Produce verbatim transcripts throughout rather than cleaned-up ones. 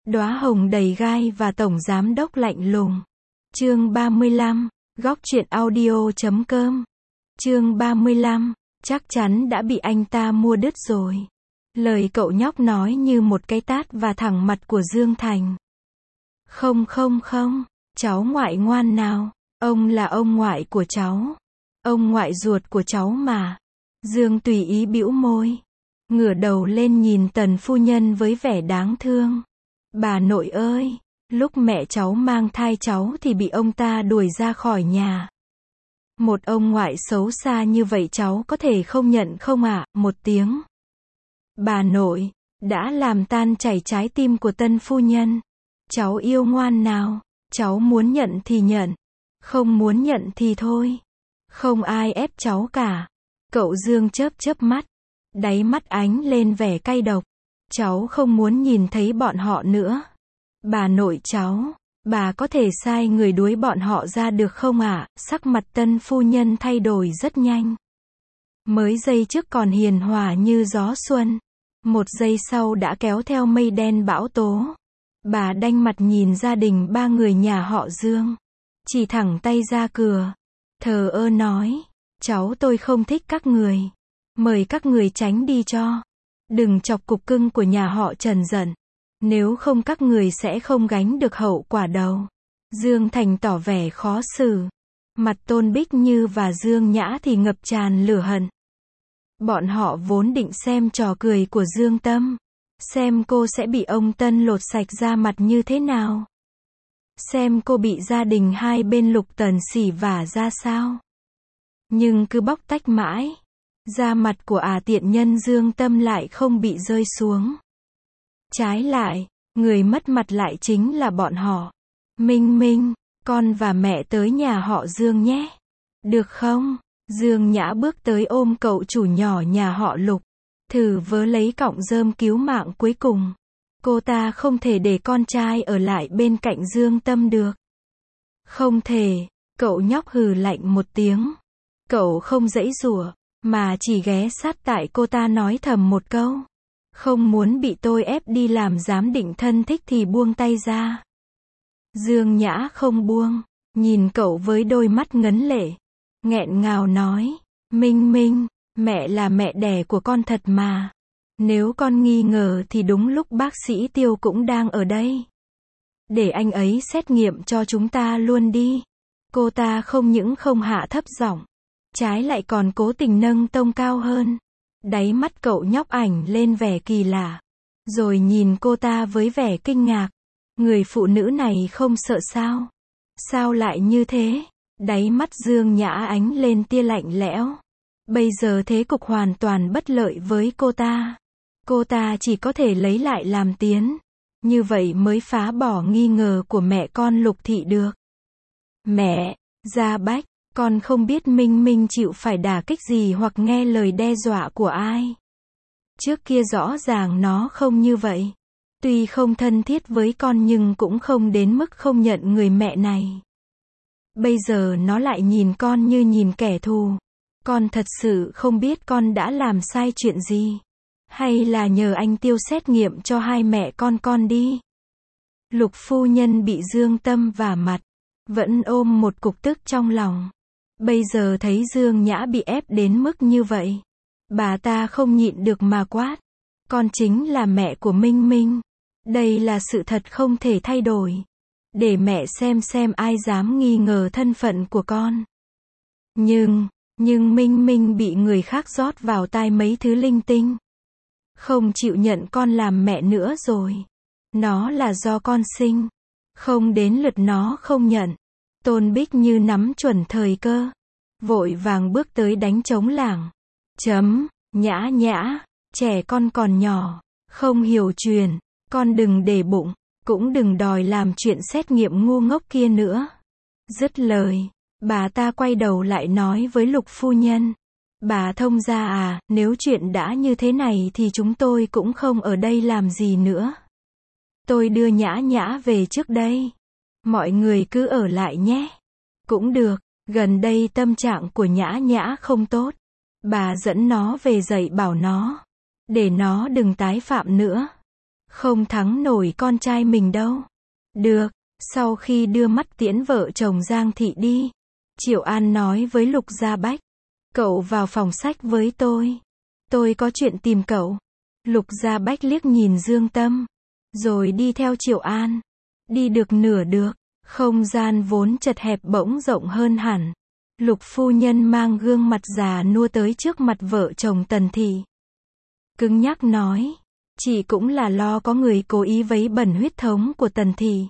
Đóa hồng đầy gai và tổng giám đốc lạnh lùng. Chương ba mươi lăm, góc truyện audio chấm com. Chương ba mươi lăm, chắc chắn đã bị anh ta mua đứt rồi. Lời cậu nhóc nói như một cái tát và thẳng mặt của Dương Thành. Không không không, cháu ngoại ngoan nào, ông là ông ngoại của cháu. Ông ngoại ruột của cháu mà. Dương tùy ý bĩu môi. Ngửa đầu lên nhìn Tần phu nhân với vẻ đáng thương. Bà nội ơi, lúc mẹ cháu mang thai cháu thì bị ông ta đuổi ra khỏi nhà. Một ông ngoại xấu xa như vậy cháu có thể không nhận không ạ? À? Một tiếng. Bà nội, đã làm tan chảy trái tim của Tân phu nhân. Cháu yêu ngoan nào, cháu muốn nhận thì nhận, không muốn nhận thì thôi. Không ai ép cháu cả. Cậu Dương chớp chớp mắt, đáy mắt ánh lên vẻ cay độc. Cháu không muốn nhìn thấy bọn họ nữa. Bà nội cháu, bà có thể sai người đuổi bọn họ ra được không ạ? À? Sắc mặt Tân phu nhân thay đổi rất nhanh. Mới giây trước còn hiền hòa như gió xuân, một giây sau đã kéo theo mây đen bão tố. Bà đanh mặt nhìn gia đình ba người nhà họ Dương, chỉ thẳng tay ra cửa, thờ ơ nói, cháu tôi không thích các người, mời các người tránh đi cho. Đừng chọc cục cưng của nhà họ Trần giận, nếu không các người sẽ không gánh được hậu quả đâu. Dương Thành tỏ vẻ khó xử, mặt Tôn Bích Như và Dương Nhã thì ngập tràn lửa hận. Bọn họ vốn định xem trò cười của Dương Tâm, xem cô sẽ bị ông Tân lột sạch da mặt như thế nào, xem cô bị gia đình hai bên Lục Tần xỉ vả ra sao. Nhưng cứ bóc tách mãi, da mặt của à tiện nhân Dương Tâm lại không bị rơi xuống. Trái lại, người mất mặt lại chính là bọn họ. Minh Minh, con và mẹ tới nhà họ Dương nhé. Được không? Dương Nhã bước tới ôm cậu chủ nhỏ nhà họ Lục, thử vớ lấy cọng rơm cứu mạng cuối cùng. Cô ta không thể để con trai ở lại bên cạnh Dương Tâm được. Không thể, cậu nhóc hừ lạnh một tiếng. Cậu không giãy giụa, mà chỉ ghé sát tại cô ta nói thầm một câu. Không muốn bị tôi ép đi làm giám định thân thích thì buông tay ra. Dương Nhã không buông, nhìn cậu với đôi mắt ngấn lệ, nghẹn ngào nói, Minh Minh, mẹ là mẹ đẻ của con thật mà. Nếu con nghi ngờ thì đúng lúc bác sĩ Tiêu cũng đang ở đây. Để anh ấy xét nghiệm cho chúng ta luôn đi. Cô ta không những không hạ thấp giọng, trái lại còn cố tình nâng tông cao hơn. Đáy mắt cậu nhóc ảnh lên vẻ kỳ lạ, rồi nhìn cô ta với vẻ kinh ngạc. Người phụ nữ này không sợ sao? Sao lại như thế? Đáy mắt Dương Nhã ánh lên tia lạnh lẽo. Bây giờ thế cục hoàn toàn bất lợi với cô ta. Cô ta chỉ có thể lấy lại làm tiến. Như vậy mới phá bỏ nghi ngờ của mẹ con Lục Thị được. Mẹ, Gia Bách, con không biết Minh Minh chịu phải đả kích gì hoặc nghe lời đe dọa của ai. Trước kia rõ ràng nó không như vậy. Tuy không thân thiết với con nhưng cũng không đến mức không nhận người mẹ này. Bây giờ nó lại nhìn con như nhìn kẻ thù. Con thật sự không biết con đã làm sai chuyện gì. Hay là nhờ anh Tiêu xét nghiệm cho hai mẹ con con đi. Lục phu nhân bị Dương Tâm vả mặt, vẫn ôm một cục tức trong lòng. Bây giờ thấy Dương Nhã bị ép đến mức như vậy, bà ta không nhịn được mà quát. Con chính là mẹ của Minh Minh. Đây là sự thật không thể thay đổi. Để mẹ xem xem ai dám nghi ngờ thân phận của con. Nhưng, nhưng Minh Minh bị người khác rót vào tai mấy thứ linh tinh. Không chịu nhận con làm mẹ nữa rồi. Nó là do con sinh. Không đến lượt nó không nhận. Tôn Bích Như nắm chuẩn thời cơ, vội vàng bước tới đánh trống lảng. Chấm, Nhã Nhã, trẻ con còn nhỏ, không hiểu truyền, con đừng để bụng, cũng đừng đòi làm chuyện xét nghiệm ngu ngốc kia nữa. Dứt lời, bà ta quay đầu lại nói với Lục phu nhân. Bà thông gia à, nếu chuyện đã như thế này thì chúng tôi cũng không ở đây làm gì nữa. Tôi đưa Nhã Nhã về trước đây. Mọi người cứ ở lại nhé. Cũng được, gần đây tâm trạng của Nhã Nhã không tốt. Bà dẫn nó về dạy bảo nó, để nó đừng tái phạm nữa. Không thắng nổi con trai mình đâu. Được, sau khi đưa mắt tiễn vợ chồng Giang Thị đi, Triệu An nói với Lục Gia Bách, cậu vào phòng sách với tôi. Tôi có chuyện tìm cậu. Lục Gia Bách liếc nhìn Dương Tâm, rồi đi theo Triệu An. Đi được nửa được, không gian vốn chật hẹp bỗng rộng hơn hẳn. Lục phu nhân mang gương mặt già nua tới trước mặt vợ chồng Tần Thị. Cứng nhắc nói, chị cũng là lo có người cố ý vấy bẩn huyết thống của Tần Thị,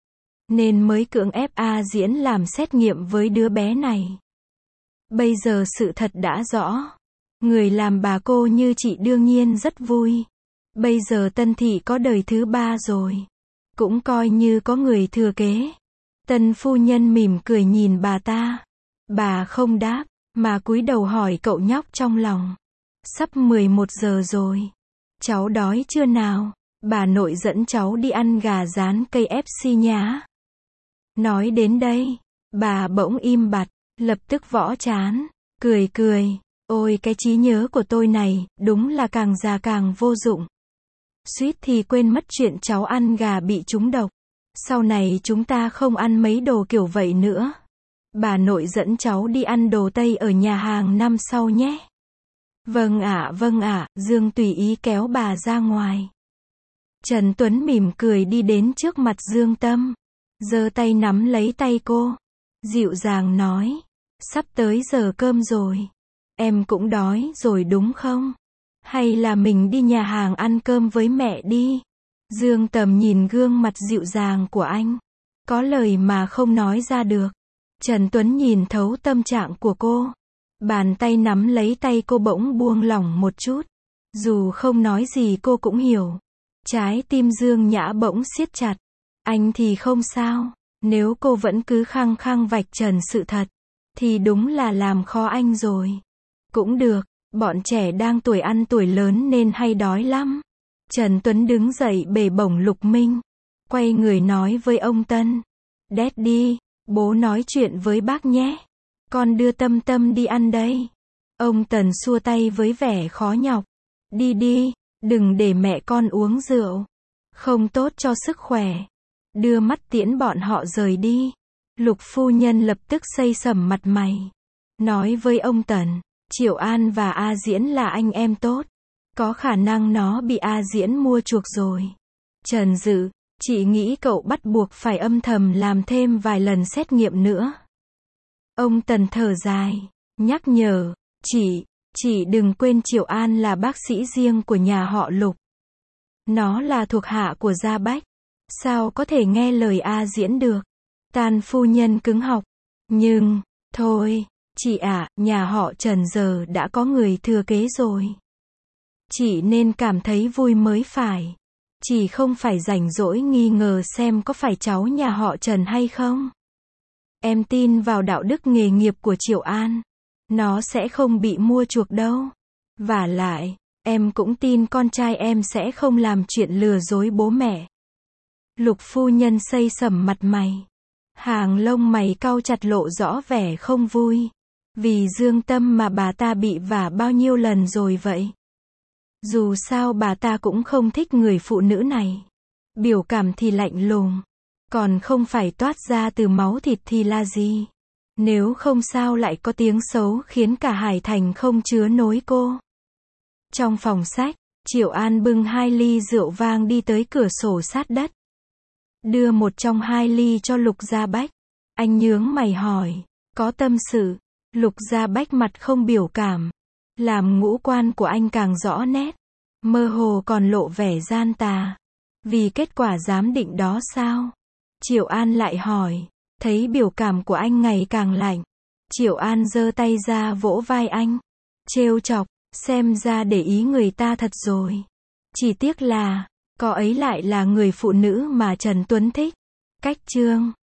nên mới cưỡng ép A Diễn làm xét nghiệm với đứa bé này. Bây giờ sự thật đã rõ. Người làm bà cô như chị đương nhiên rất vui. Bây giờ Tân Thị có đời thứ ba rồi. Cũng coi như có người thừa kế. Tân phu nhân mỉm cười nhìn bà ta. Bà không đáp, mà cúi đầu hỏi cậu nhóc trong lòng. Sắp mười một giờ rồi. Cháu đói chưa nào? Bà nội dẫn cháu đi ăn gà rán cây ép xê nhá. Nói đến đây, bà bỗng im bặt, lập tức võ chán, cười cười. Ôi cái trí nhớ của tôi này, đúng là càng già càng vô dụng. Suýt thì quên mất chuyện cháu ăn gà bị trúng độc. Sau này chúng ta không ăn mấy đồ kiểu vậy nữa. Bà nội dẫn cháu đi ăn đồ Tây ở nhà hàng năm sau nhé. Vâng ạ, vâng ạ, Dương tùy ý kéo bà ra ngoài. Trần Tuấn mỉm cười đi đến trước mặt Dương Tâm, giơ tay nắm lấy tay cô, dịu dàng nói, sắp tới giờ cơm rồi. Em cũng đói rồi đúng không? Hay là mình đi nhà hàng ăn cơm với mẹ đi? Dương Tầm nhìn gương mặt dịu dàng của anh, có lời mà không nói ra được. Trần Tuấn nhìn thấu tâm trạng của cô. Bàn tay nắm lấy tay cô bỗng buông lỏng một chút. Dù không nói gì cô cũng hiểu. Trái tim Dương Nhã bỗng siết chặt. Anh thì không sao. Nếu cô vẫn cứ khăng khăng vạch trần sự thật, thì đúng là làm khó anh rồi. Cũng được, bọn trẻ đang tuổi ăn tuổi lớn nên hay đói lắm. Trần Tuấn đứng dậy bề bổng Lục Minh. Quay người nói với ông Tân. Daddy, bố nói chuyện với bác nhé. Con đưa Tâm Tâm đi ăn đây. Ông Tần xua tay với vẻ khó nhọc. Đi đi, đừng để mẹ con uống rượu. Không tốt cho sức khỏe. Đưa mắt tiễn bọn họ rời đi. Lục phu nhân lập tức xây sẩm mặt mày. Nói với ông Tần, Triệu An và A Diễn là anh em tốt. Có khả năng nó bị A Diễn mua chuộc rồi. Trần Dự, chị nghĩ cậu bắt buộc phải âm thầm làm thêm vài lần xét nghiệm nữa. Ông Tần thở dài, nhắc nhở, chị, chị đừng quên Triệu An là bác sĩ riêng của nhà họ Lục. Nó là thuộc hạ của Gia Bách. Sao có thể nghe lời A Diễn được? Tàn phu nhân cứng họng. Nhưng, thôi, chị ạ, à, nhà họ Trần giờ đã có người thừa kế rồi. Chị nên cảm thấy vui mới phải. Chị không phải rảnh rỗi nghi ngờ xem có phải cháu nhà họ Trần hay không. Em tin vào đạo đức nghề nghiệp của Triệu An. Nó sẽ không bị mua chuộc đâu. Vả lại, em cũng tin con trai em sẽ không làm chuyện lừa dối bố mẹ. Lục phu nhân xây sẩm mặt mày. Hàng lông mày cau chặt lộ rõ vẻ không vui. Vì Dương Tâm mà bà ta bị vả bao nhiêu lần rồi vậy? Dù sao bà ta cũng không thích người phụ nữ này. Biểu cảm thì lạnh lùng. Còn không phải toát ra từ máu thịt thì là gì? Nếu không sao lại có tiếng xấu khiến cả Hải Thành không chứa nối cô. Trong phòng sách, Triệu An bưng hai ly rượu vang đi tới cửa sổ sát đất. Đưa một trong hai ly cho Lục Gia Bách. Anh nhướng mày hỏi, có tâm sự? Lục Gia Bách mặt không biểu cảm. Làm ngũ quan của anh càng rõ nét. Mơ hồ còn lộ vẻ gian tà. Vì kết quả giám định đó sao? Triệu An lại hỏi. Thấy biểu cảm của anh ngày càng lạnh. Triệu An giơ tay ra vỗ vai anh. Trêu chọc, xem ra để ý người ta thật rồi. Chỉ tiếc là, cô ấy lại là người phụ nữ mà Trần Tuấn thích. Cách chương